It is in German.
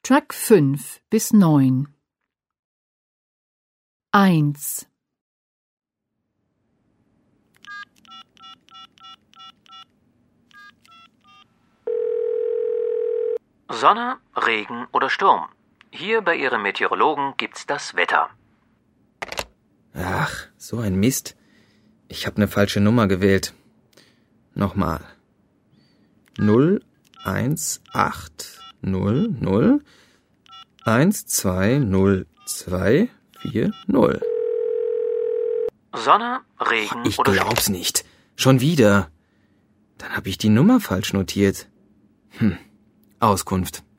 Track 5 bis 9. 1. Sonne, Regen oder Sturm. Hier bei Ihrem Meteorologen gibt's das Wetter. Ach, so ein Mist. Ich habe eine falsche Nummer gewählt. Nochmal. 01800 120240. Sonne, Regen Ich oder glaub's nicht. Schon wieder. Dann habe ich die Nummer falsch notiert. Auskunft.